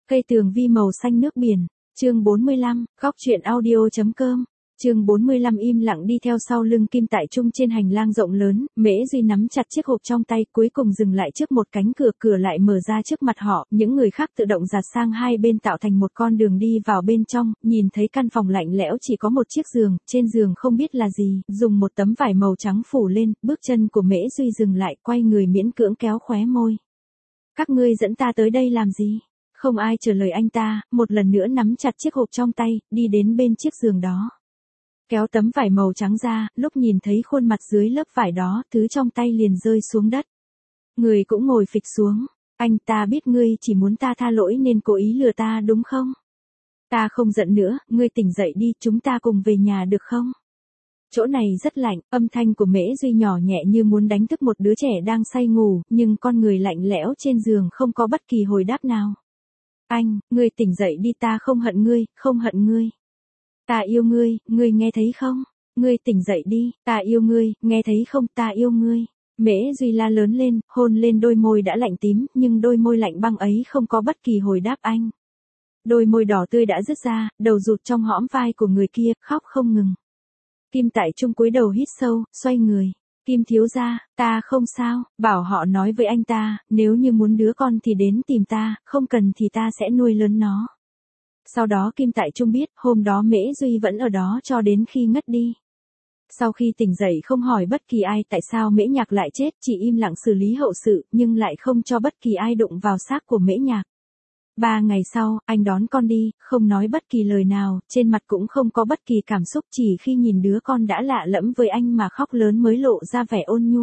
Cây tường vi màu xanh nước biển. Chương 45, góc truyện audio.com. Chương 45 im lặng đi theo sau lưng Kim Tại Trung trên hành lang rộng lớn, Mễ Duy nắm chặt chiếc hộp trong tay, cuối cùng dừng lại trước một cánh cửa, cửa lại mở ra trước mặt họ, những người khác tự động dạt sang hai bên tạo thành một con đường đi vào bên trong, nhìn thấy căn phòng lạnh lẽo chỉ có một chiếc giường, trên giường không biết là gì, dùng một tấm vải màu trắng phủ lên, bước chân của Mễ Duy dừng lại, quay người miễn cưỡng kéo khóe môi. Các ngươi dẫn ta tới đây làm gì? Không ai trả lời anh ta, một lần nữa nắm chặt chiếc hộp trong tay, đi đến bên chiếc giường đó. Kéo tấm vải màu trắng ra, lúc nhìn thấy khuôn mặt dưới lớp vải đó, thứ trong tay liền rơi xuống đất. Người cũng ngồi phịch xuống. Anh ta biết ngươi chỉ muốn ta tha lỗi nên cố ý lừa ta đúng không? Ta không giận nữa, ngươi tỉnh dậy đi, chúng ta cùng về nhà được không? Chỗ này rất lạnh, âm thanh của Mễ Duy nhỏ nhẹ như muốn đánh thức một đứa trẻ đang say ngủ, nhưng con người lạnh lẽo trên giường không có bất kỳ hồi đáp nào. Anh, ngươi tỉnh dậy đi, ta không hận ngươi, không hận ngươi. Ta yêu ngươi, ngươi nghe thấy không? Ngươi tỉnh dậy đi, ta yêu ngươi, nghe thấy không, ta yêu ngươi. Mễ Duy la lớn lên, hôn lên đôi môi đã lạnh tím, nhưng đôi môi lạnh băng ấy không có bất kỳ hồi đáp anh. Đôi môi đỏ tươi đã rứt ra, đầu rụt trong hõm vai của người kia, khóc không ngừng. Kim Tại Trung cúi đầu hít sâu, xoay người. Kim thiếu gia, ta không sao, bảo họ nói với anh ta, nếu như muốn đứa con thì đến tìm ta, không cần thì ta sẽ nuôi lớn nó. Sau đó Kim Tại Trung biết, hôm đó Mễ Duy vẫn ở đó cho đến khi ngất đi. Sau khi tỉnh dậy không hỏi bất kỳ ai tại sao Mễ Nhạc lại chết, chỉ im lặng xử lý hậu sự, nhưng lại không cho bất kỳ ai đụng vào xác của Mễ Nhạc. 3 ngày sau, anh đón con đi, không nói bất kỳ lời nào, trên mặt cũng không có bất kỳ cảm xúc, chỉ khi nhìn đứa con đã lạ lẫm với anh mà khóc lớn mới lộ ra vẻ ôn nhu.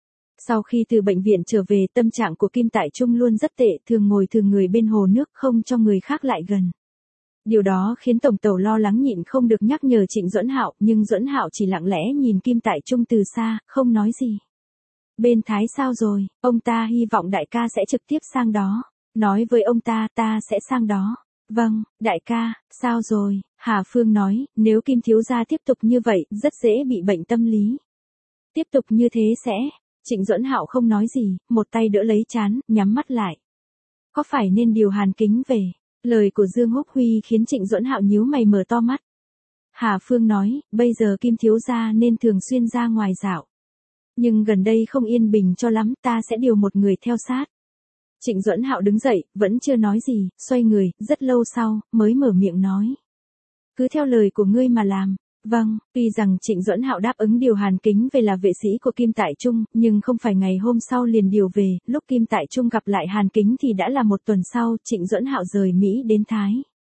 Sau khi từ bệnh viện trở về, tâm trạng của Kim Tại Trung luôn rất tệ, thường ngồi thường người bên hồ nước không cho người khác lại gần. Điều đó khiến Tổng Tẩu lo lắng nhịn không được nhắc nhở Trịnh Duẫn Hạo, nhưng Duẫn Hạo chỉ lặng lẽ nhìn Kim Tại Trung từ xa, không nói gì. Bên Thái sao rồi, ông ta hy vọng đại ca sẽ trực tiếp sang đó. Nói với ông ta, ta sẽ sang đó. Vâng, đại ca, sao rồi? Hà Phương nói, nếu Kim thiếu gia tiếp tục như vậy, rất dễ bị bệnh tâm lý. Tiếp tục như thế sẽ... Trịnh Duẫn Hạo không nói gì, một tay đỡ lấy trán, nhắm mắt lại. Có phải nên điều Hàn Kính về? Lời của Dương Húc Huy khiến Trịnh Duẫn Hạo nhíu mày mở to mắt. Hà Phương nói, bây giờ Kim thiếu gia nên thường xuyên ra ngoài dạo. Nhưng gần đây không yên bình cho lắm, ta sẽ điều một người theo sát. Trịnh Duẫn Hạo đứng dậy, vẫn chưa nói gì, xoay người, rất lâu sau, mới mở miệng nói. Cứ theo lời của ngươi mà làm. Vâng, tuy rằng Trịnh Duẫn Hạo đáp ứng điều Hàn Kính về là vệ sĩ của Kim Tại Trung, nhưng không phải ngày hôm sau liền điều về, lúc Kim Tại Trung gặp lại Hàn Kính thì đã là một tuần sau, Trịnh Duẫn Hạo rời Mỹ đến Thái.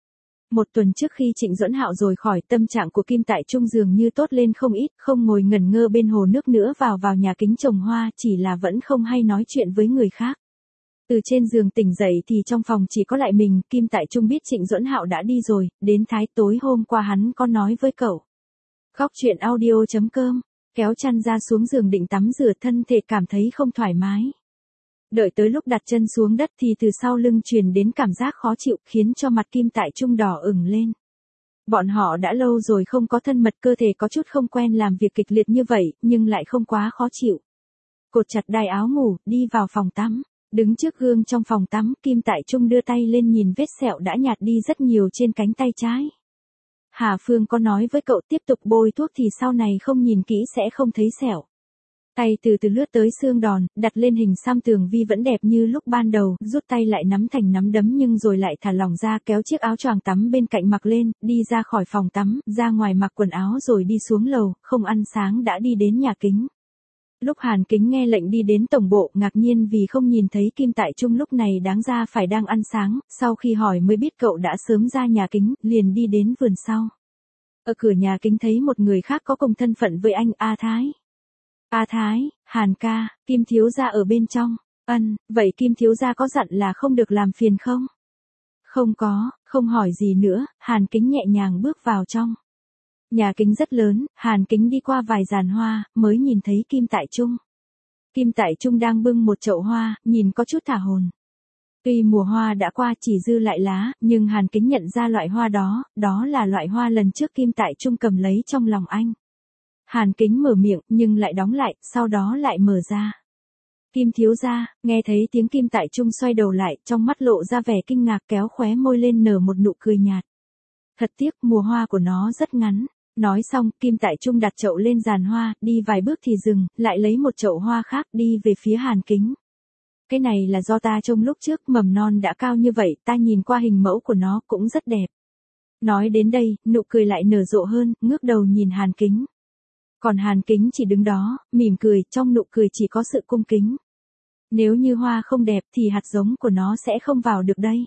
Một tuần trước khi Trịnh Duẫn Hạo rời khỏi, tâm trạng của Kim Tại Trung dường như tốt lên không ít, không ngồi ngẩn ngơ bên hồ nước nữa, vào nhà kính trồng hoa, chỉ là vẫn không hay nói chuyện với người khác. Từ trên giường tỉnh dậy thì trong phòng chỉ có lại mình, Kim Tại Trung biết Trịnh Duẫn Hạo đã đi rồi, đến Thái tối hôm qua hắn có nói với cậu. Góc truyện audio.com, kéo chăn ra xuống giường định tắm rửa, thân thể cảm thấy không thoải mái. Đợi tới lúc đặt chân xuống đất thì từ sau lưng truyền đến cảm giác khó chịu, khiến cho mặt Kim Tại Trung đỏ ửng lên. Bọn họ đã lâu rồi không có thân mật, cơ thể có chút không quen làm việc kịch liệt như vậy, nhưng lại không quá khó chịu. Cột chặt đai áo ngủ, đi vào phòng tắm. Đứng trước gương trong phòng tắm, Kim Tại Trung đưa tay lên nhìn vết sẹo đã nhạt đi rất nhiều trên cánh tay trái. Hà Phương có nói với cậu tiếp tục bôi thuốc thì sau này không nhìn kỹ sẽ không thấy sẹo. Tay từ từ lướt tới xương đòn, đặt lên hình xăm tường vi vẫn đẹp như lúc ban đầu, rút tay lại nắm thành nắm đấm nhưng rồi lại thả lỏng ra, kéo chiếc áo choàng tắm bên cạnh mặc lên, đi ra khỏi phòng tắm, ra ngoài mặc quần áo rồi đi xuống lầu, không ăn sáng đã đi đến nhà kính. Lúc Hàn Kính nghe lệnh đi đến tổng bộ, ngạc nhiên vì không nhìn thấy Kim Tại Trung, lúc này đáng ra phải đang ăn sáng, sau khi hỏi mới biết cậu đã sớm ra nhà kính, liền đi đến vườn sau. Ở cửa nhà kính thấy một người khác có cùng thân phận với anh, A Thái. A Thái, Hàn ca, Kim thiếu gia ở bên trong. Vậy Kim thiếu gia có dặn là không được làm phiền không? Không có, không hỏi gì nữa, Hàn Kính nhẹ nhàng bước vào trong. Nhà kính rất lớn, Hàn Kính đi qua vài giàn hoa, mới nhìn thấy Kim Tại Trung. Kim Tại Trung đang bưng một chậu hoa, nhìn có chút thả hồn. Tuy mùa hoa đã qua chỉ dư lại lá, nhưng Hàn Kính nhận ra loại hoa đó, đó là loại hoa lần trước Kim Tại Trung cầm lấy trong lòng anh. Hàn Kính mở miệng, nhưng lại đóng lại, sau đó lại mở ra. Kim thiếu gia, nghe thấy tiếng Kim Tại Trung xoay đầu lại, trong mắt lộ ra vẻ kinh ngạc kéo khóe môi lên nở một nụ cười nhạt. Thật tiếc, mùa hoa của nó rất ngắn. Nói xong, Kim Tại Trung đặt chậu lên giàn hoa, đi vài bước thì dừng, lại lấy một chậu hoa khác đi về phía Hàn Kính. Cái này là do ta trông lúc trước mầm non đã cao như vậy, ta nhìn qua hình mẫu của nó cũng rất đẹp. Nói đến đây, nụ cười lại nở rộ hơn, ngước đầu nhìn Hàn Kính. Còn Hàn Kính chỉ đứng đó, mỉm cười, trong nụ cười chỉ có sự cung kính. Nếu như hoa không đẹp thì hạt giống của nó sẽ không vào được đây.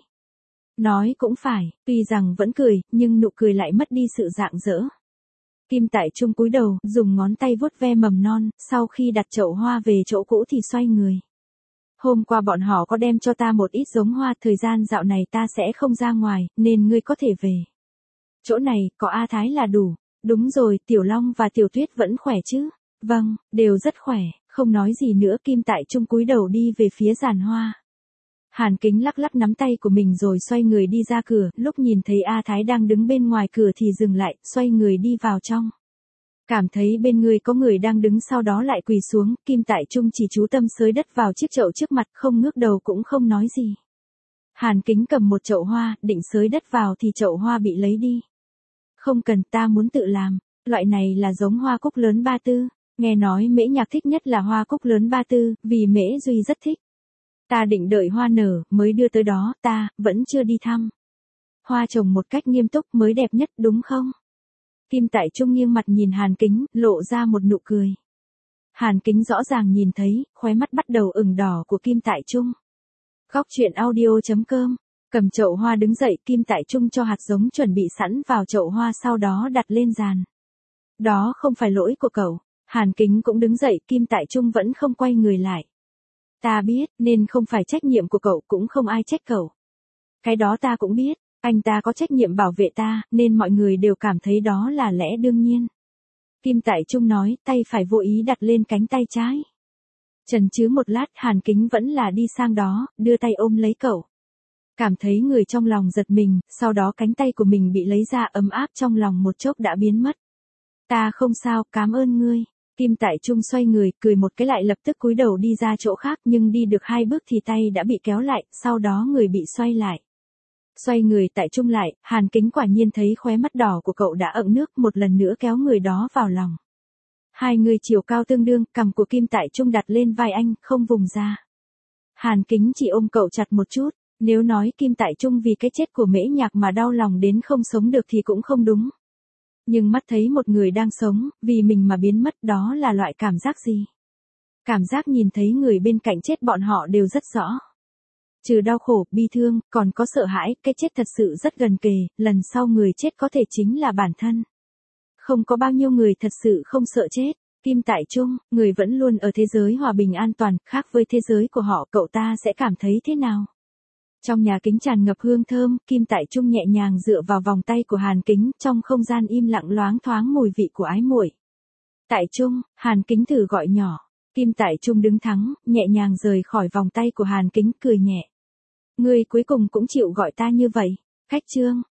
Nói cũng phải, tuy rằng vẫn cười, nhưng nụ cười lại mất đi sự rạng rỡ. Kim Tại Trung cúi đầu, dùng ngón tay vuốt ve mầm non, sau khi đặt chậu hoa về chỗ cũ thì xoay người. Hôm qua bọn họ có đem cho ta một ít giống hoa, thời gian dạo này ta sẽ không ra ngoài, nên ngươi có thể về. Chỗ này, có A Thái là đủ. Đúng rồi, Tiểu Long và Tiểu Tuyết vẫn khỏe chứ? Vâng, đều rất khỏe, không nói gì nữa. Kim Tại Trung cúi đầu đi về phía giàn hoa. Hàn Kính lắc lắc nắm tay của mình rồi xoay người đi ra cửa, lúc nhìn thấy A Thái đang đứng bên ngoài cửa thì dừng lại, xoay người đi vào trong. Cảm thấy bên người có người đang đứng sau đó lại quỳ xuống, Kim Tại Trung chỉ chú tâm xới đất vào chiếc chậu trước mặt, không ngước đầu cũng không nói gì. Hàn Kính cầm một chậu hoa, định xới đất vào thì chậu hoa bị lấy đi. Không cần, ta muốn tự làm, loại này là giống hoa cúc lớn Ba Tư, nghe nói Mễ Nhạc thích nhất là hoa cúc lớn Ba Tư, vì Mễ Duy rất thích. Ta định đợi hoa nở, mới đưa tới đó, ta, vẫn chưa đi thăm. Hoa trồng một cách nghiêm túc mới đẹp nhất, đúng không? Kim Tại Trung nghiêng mặt nhìn Hàn Kính, lộ ra một nụ cười. Hàn Kính rõ ràng nhìn thấy, khóe mắt bắt đầu ửng đỏ của Kim Tại Trung. Góc truyện audio.com. Cầm chậu hoa đứng dậy, Kim Tại Trung cho hạt giống chuẩn bị sẵn vào chậu hoa sau đó đặt lên giàn. Đó không phải lỗi của cậu. Hàn Kính cũng đứng dậy, Kim Tại Trung vẫn không quay người lại. Ta biết, nên không phải trách nhiệm của cậu, cũng không ai trách cậu. Cái đó ta cũng biết, anh ta có trách nhiệm bảo vệ ta, nên mọi người đều cảm thấy đó là lẽ đương nhiên. Kim Tại Trung nói, tay phải vô ý đặt lên cánh tay trái. Chần chừ một lát, Hàn Kính vẫn là đi sang đó, đưa tay ôm lấy cậu. Cảm thấy người trong lòng giật mình, sau đó cánh tay của mình bị lấy ra, ấm áp trong lòng một chốc đã biến mất. Ta không sao, cảm ơn ngươi. Kim Tại Trung xoay người, cười một cái lại lập tức cúi đầu đi ra chỗ khác, nhưng đi được 2 bước thì tay đã bị kéo lại, sau đó người bị xoay lại. Xoay người Tại Trung lại, Hàn Kính quả nhiên thấy khóe mắt đỏ của cậu đã ửng nước, một lần nữa kéo người đó vào lòng. Hai người chiều cao tương đương, cằm của Kim Tại Trung đặt lên vai anh, không vùng ra. Hàn Kính chỉ ôm cậu chặt một chút, nếu nói Kim Tại Trung vì cái chết của Mễ Nhạc mà đau lòng đến không sống được thì cũng không đúng. Nhưng mắt thấy một người đang sống, vì mình mà biến mất, đó là loại cảm giác gì? Cảm giác nhìn thấy người bên cạnh chết bọn họ đều rất rõ. Trừ đau khổ, bi thương, còn có sợ hãi, cái chết thật sự rất gần kề, lần sau người chết có thể chính là bản thân. Không có bao nhiêu người thật sự không sợ chết. Kim Tại Trung, người vẫn luôn ở thế giới hòa bình an toàn, khác với thế giới của họ, cậu ta sẽ cảm thấy thế nào? Trong nhà kính tràn ngập hương thơm, Kim Tại Trung nhẹ nhàng dựa vào vòng tay của Hàn Kính, trong không gian im lặng loáng thoáng mùi vị của ái muội. Tại Trung, Hàn Kính thử gọi nhỏ. Kim Tại Trung đứng thẳng, nhẹ nhàng rời khỏi vòng tay của Hàn Kính, cười nhẹ. Ngươi cuối cùng cũng chịu gọi ta như vậy. Khách trương,